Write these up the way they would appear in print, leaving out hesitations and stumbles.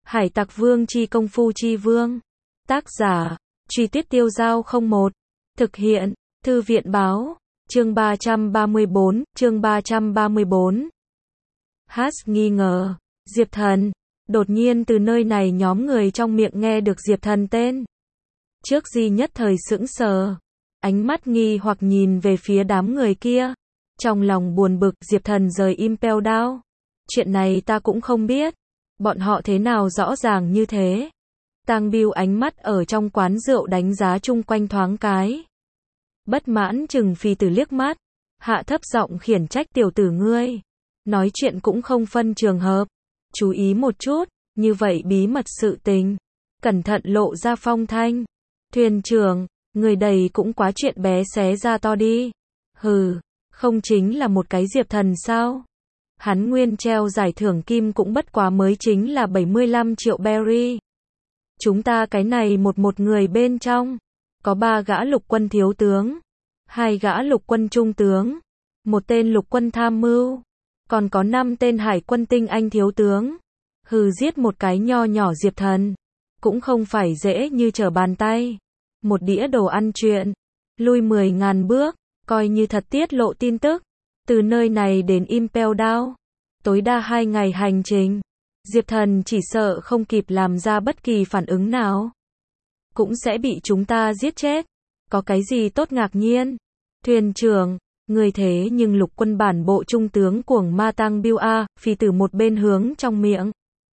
Hải Tặc Vương chi công phu chi vương. Tác giả, Truy Tuyết Tiêu Dao 01. Thực hiện, Thư viện báo. Chương 334. Hát nghi ngờ. Diệp Thần. Đột nhiên từ nơi này nhóm người trong miệng nghe được Diệp Thần tên. Trước Di nhất thời sững sờ. Ánh mắt nghi hoặc nhìn về phía đám người kia. Trong lòng buồn bực, Diệp Thần rời Impel Down. Chuyện này ta cũng không biết. Bọn họ thế nào rõ ràng như thế? Tang Biêu ánh mắt ở trong quán rượu đánh giá chung quanh thoáng cái. Bất mãn chừng Phi Tử liếc mắt. Hạ thấp giọng khiển trách tiểu tử ngươi. Nói chuyện cũng không phân trường hợp. Chú ý một chút, như vậy bí mật sự tình. Cẩn thận lộ ra phong thanh. Thuyền trưởng, người đầy cũng quá chuyện bé xé ra to đi. Hừ, không chính là một cái Diệp Thần sao? Hắn nguyên treo giải thưởng kim cũng bất quá mới chính là 75 triệu berry. Chúng ta cái này một người bên trong. Có 3 gã lục quân thiếu tướng. 2 gã lục quân trung tướng. 1 tên lục quân tham mưu. Còn có 5 tên hải quân tinh anh thiếu tướng. Hừ, giết một cái nho nhỏ Diệp Thần. Cũng không phải dễ như trở bàn tay. Một đĩa đồ ăn chuyện. Lui 10.000 bước. Coi như thật tiết lộ tin tức. Từ nơi này đến Impel Down. Tối đa 2 ngày hành trình. Diệp Thần chỉ sợ không kịp làm ra bất kỳ phản ứng nào. Cũng sẽ bị chúng ta giết chết. Có cái gì tốt ngạc nhiên? Thuyền trưởng, người thế nhưng lục quân bản bộ trung tướng cuồng ma Tang Biêu a. Phi Tử một bên hướng trong miệng.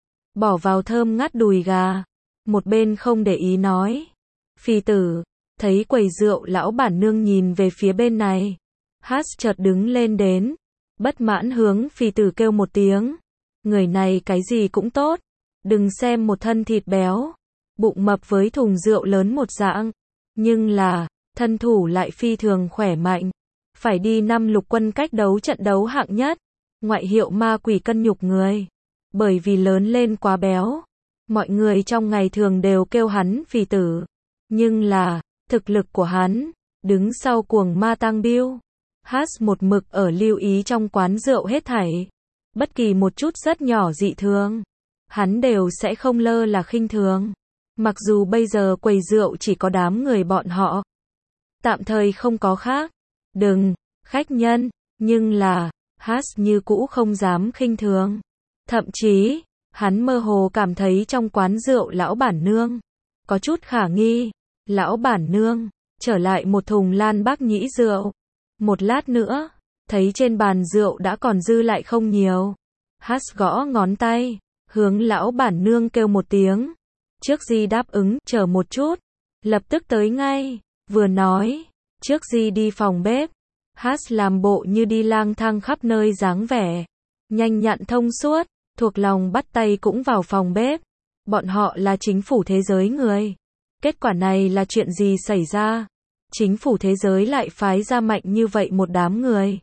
Bỏ vào thơm ngát đùi gà. Một bên không để ý nói. Phi Tử, thấy quầy rượu lão bản nương nhìn về phía bên này. Hát chợt đứng lên đến. Bất mãn hướng Phi Tử kêu một tiếng. Người này cái gì cũng tốt. Đừng xem một thân thịt béo. Bụng mập với thùng rượu lớn một dạng. Nhưng là, thân thủ lại phi thường khỏe mạnh. Phải đi 5 lục quân cách đấu trận đấu hạng nhất. Ngoại hiệu ma quỷ cân nhục người. Bởi vì lớn lên quá béo. Mọi người trong ngày thường đều kêu hắn Phi Tử. Nhưng là, thực lực của hắn, đứng sau cuồng ma Tang Biêu. Hát một mực ở lưu ý trong quán rượu hết thảy. Bất kỳ một chút rất nhỏ dị thường. Hắn đều sẽ không lơ là khinh thường. Mặc dù bây giờ quầy rượu chỉ có đám người bọn họ. Tạm thời không có khác. Đừng, khách nhân. Nhưng là, Hát như cũ không dám khinh thường. Thậm chí, hắn mơ hồ cảm thấy trong quán rượu lão bản nương. Có chút khả nghi. Lão bản nương, trở lại một thùng Lan Bác Nhĩ rượu. Một lát nữa, thấy trên bàn rượu đã còn dư lại không nhiều. Hát gõ ngón tay, hướng lão bản nương kêu một tiếng. Trước Di đáp ứng, chờ một chút. Lập tức tới ngay, vừa nói. Trước Di đi phòng bếp. Hát làm bộ như đi lang thang khắp nơi dáng vẻ. Nhanh nhặn thông suốt, thuộc lòng bắt tay cũng vào phòng bếp. Bọn họ là chính phủ thế giới người. Kết quả này là chuyện gì xảy ra? Chính phủ thế giới lại phái ra mạnh như vậy một đám người.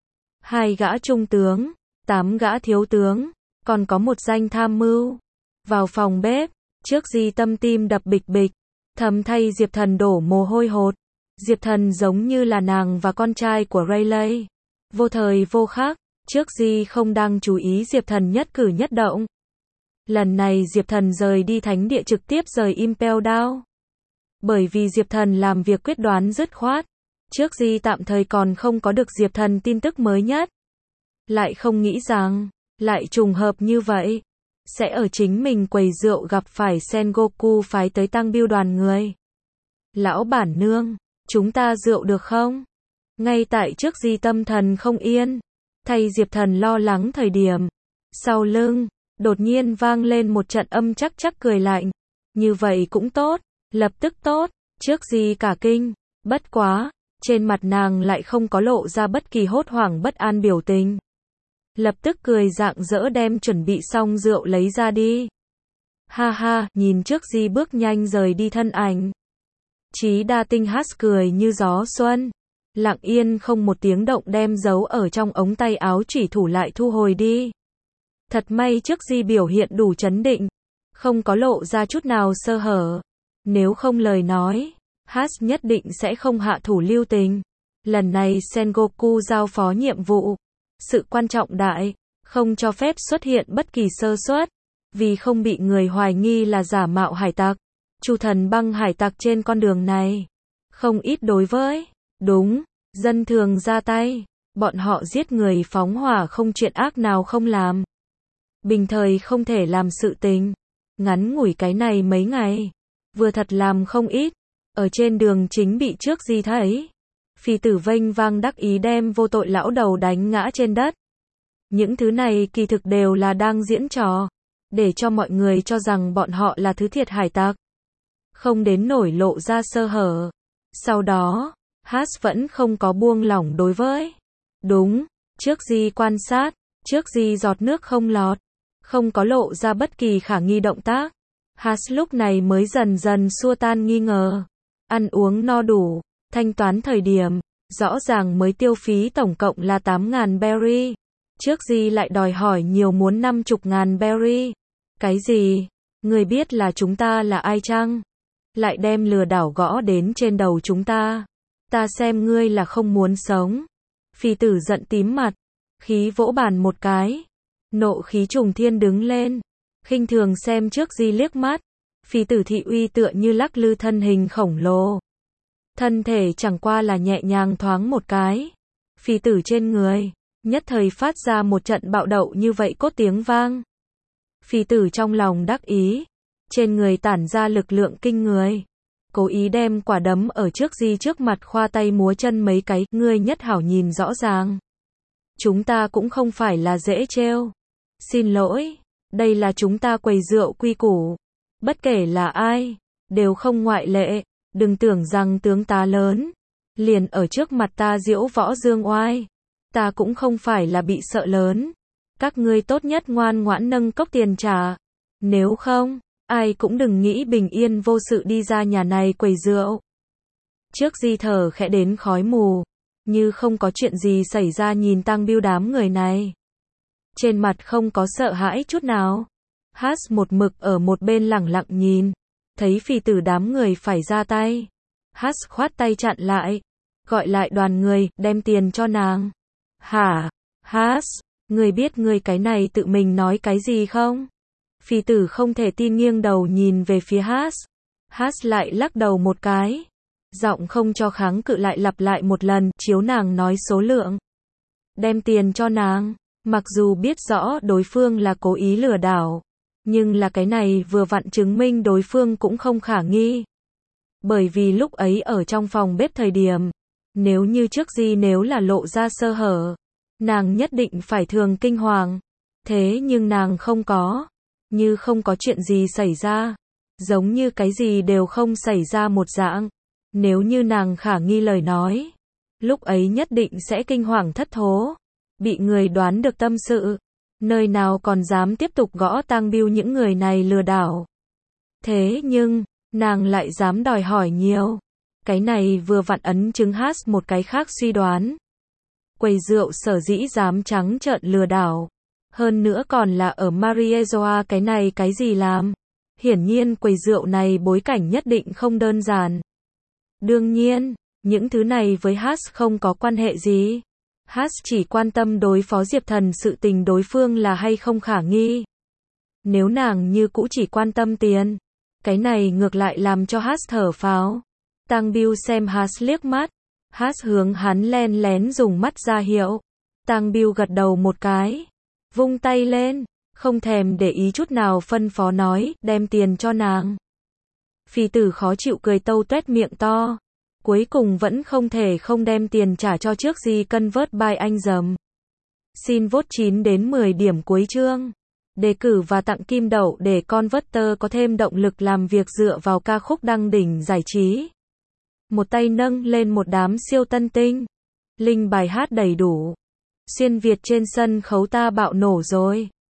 2 gã trung tướng, 8 gã thiếu tướng, còn có một danh tham mưu. Vào phòng bếp, trước Di tâm tim đập bịch bịch, thầm thay Diệp Thần đổ mồ hôi hột. Diệp Thần giống như là nàng và con trai của Rayleigh. Vô thời vô khắc, trước Di không đang chú ý Diệp Thần nhất cử nhất động. Lần này Diệp Thần rời đi thánh địa trực tiếp rời Impel Down. Bởi vì Diệp Thần làm việc quyết đoán dứt khoát. Trước Di tạm thời còn không có được Diệp Thần tin tức mới nhất. Lại không nghĩ rằng, lại trùng hợp như vậy. Sẽ ở chính mình quầy rượu gặp phải Sengoku phái tới Tang Biêu đoàn người. Lão bản nương, chúng ta rượu được không? Ngay tại trước Di tâm thần không yên. Thay Diệp Thần lo lắng thời điểm. Sau lưng, đột nhiên vang lên một trận âm chắc chắc cười lạnh. Như vậy cũng tốt. Lập tức tốt, trước Di cả kinh, bất quá, trên mặt nàng lại không có lộ ra bất kỳ hốt hoảng bất an biểu tình. Lập tức cười rạng rỡ đem chuẩn bị xong rượu lấy ra đi. Ha ha, nhìn trước Di bước nhanh rời đi thân ảnh. Chí Đa Tinh Hát cười như gió xuân. Lặng yên không một tiếng động đem giấu ở trong ống tay áo chủy thủ lại thu hồi đi. Thật may trước Di biểu hiện đủ trấn định. Không có lộ ra chút nào sơ hở. Nếu không lời nói, Hát nhất định sẽ không hạ thủ lưu tình. Lần này Sengoku giao phó nhiệm vụ. Sự quan trọng đại, không cho phép xuất hiện bất kỳ sơ suất. Vì không bị người hoài nghi là giả mạo hải tặc, Chu Thần băng hải tặc trên con đường này không ít đối với dân thường ra tay, bọn họ giết người phóng hỏa không chuyện ác nào không làm. Bình thời không thể làm sự tình, ngắn ngủi cái này mấy ngày, vừa thật làm không ít, ở trên đường chính bị trước gì thấy. Phi tử vênh vang đắc ý đem vô tội lão đầu đánh ngã trên đất. Những thứ này kỳ thực đều là đang diễn trò, để cho mọi người cho rằng bọn họ là thứ thiệt hải tặc, không đến nổi lộ ra sơ hở. Sau đó, Haas vẫn không có buông lỏng đối với trước gì quan sát, trước gì giọt nước không lọt, không có lộ ra bất kỳ khả nghi động tác. Haas lúc này mới dần dần xua tan nghi ngờ, ăn uống no đủ, thanh toán thời điểm, rõ ràng mới tiêu phí tổng cộng là 8.000 berry. Trước gì lại đòi hỏi nhiều muốn 50.000 berry. Cái gì? Người biết là chúng ta là ai chăng? Lại đem lừa đảo gõ đến trên đầu chúng ta. Ta xem ngươi là không muốn sống. Phi tử giận tím mặt, khí vỗ bàn một cái. Nộ khí trùng thiên đứng lên, khinh thường xem trước gì liếc mắt. Phi tử thị uy tựa như lắc lư thân hình khổng lồ. Thân thể chẳng qua là nhẹ nhàng thoáng một cái. Phi tử trên người, nhất thời phát ra một trận bạo đậu như vậy cốt tiếng vang. Phi tử trong lòng đắc ý, trên người tản ra lực lượng kinh người. Cố ý đem quả đấm ở trước gì trước mặt khoa tay múa chân mấy cái, ngươi nhất hảo nhìn rõ ràng. Chúng ta cũng không phải là dễ trêu. Xin lỗi, đây là chúng ta quầy rượu quy củ. Bất kể là ai, đều không ngoại lệ. Đừng tưởng rằng tướng tá lớn, liền ở trước mặt ta diễu võ dương oai. Ta cũng không phải là bị sợ lớn. Các ngươi tốt nhất ngoan ngoãn nâng cốc tiền trả. Nếu không, ai cũng đừng nghĩ bình yên vô sự đi ra nhà này quầy rượu. Trước di thở khẽ đến khói mù, như không có chuyện gì xảy ra nhìn Tăng Biêu đám người này. Trên mặt không có sợ hãi chút nào. Haas một mực ở một bên lẳng lặng nhìn. Thấy phi tử đám người phải ra tay. Haas khoát tay chặn lại. Gọi lại đoàn người, đem tiền cho nàng. Hả? Haas, người biết người cái này tự mình nói cái gì không? Phi tử không thể tin nghiêng đầu nhìn về phía Haas. Haas lại lắc đầu một cái. Giọng không cho kháng cự lại lặp lại một lần, chiếu nàng nói số lượng. Đem tiền cho nàng. Mặc dù biết rõ đối phương là cố ý lừa đảo. Nhưng là cái này vừa vặn chứng minh đối phương cũng không khả nghi. Bởi vì lúc ấy ở trong phòng bếp thời điểm, nếu như trước gì nếu là lộ ra sơ hở, nàng nhất định phải thường kinh hoàng. Thế nhưng nàng không có. Như không có chuyện gì xảy ra. Giống như cái gì đều không xảy ra một dạng. Nếu như nàng khả nghi lời nói, lúc ấy nhất định sẽ kinh hoàng thất thố. Bị người đoán được tâm sự. Nơi nào còn dám tiếp tục gõ Tăng Biêu những người này lừa đảo. Thế nhưng, nàng lại dám đòi hỏi nhiều. Cái này vừa vặn ấn chứng Haas một cái khác suy đoán. Quầy rượu sở dĩ dám trắng trợn lừa đảo. Hơn nữa còn là ở Mariejoa cái này cái gì làm. Hiển nhiên quầy rượu này bối cảnh nhất định không đơn giản. Đương nhiên, những thứ này với Haas không có quan hệ gì. Haas chỉ quan tâm đối phó Diệp Thần sự tình đối phương là hay không khả nghi. Nếu nàng như cũ chỉ quan tâm tiền, cái này ngược lại làm cho Haas thở phào. Tăng Biêu xem Haas liếc mắt. Haas hướng hắn len lén dùng mắt ra hiệu. Tăng Biêu gật đầu một cái. Vung tay lên, không thèm để ý chút nào phân phó nói, đem tiền cho nàng. Phi tử khó chịu cười tâu tuét miệng to. Cuối cùng vẫn không thể không đem tiền trả cho trước gì convert by anh dầm. Xin vote 9 đến 10 điểm cuối chương. Đề cử và tặng kim đậu để Converter có thêm động lực làm việc dựa vào ca khúc đăng đỉnh giải trí. Một tay nâng lên một đám siêu tân tinh. Link bài hát đầy đủ. Xuyên Việt trên sân khấu ta bạo nổ rồi.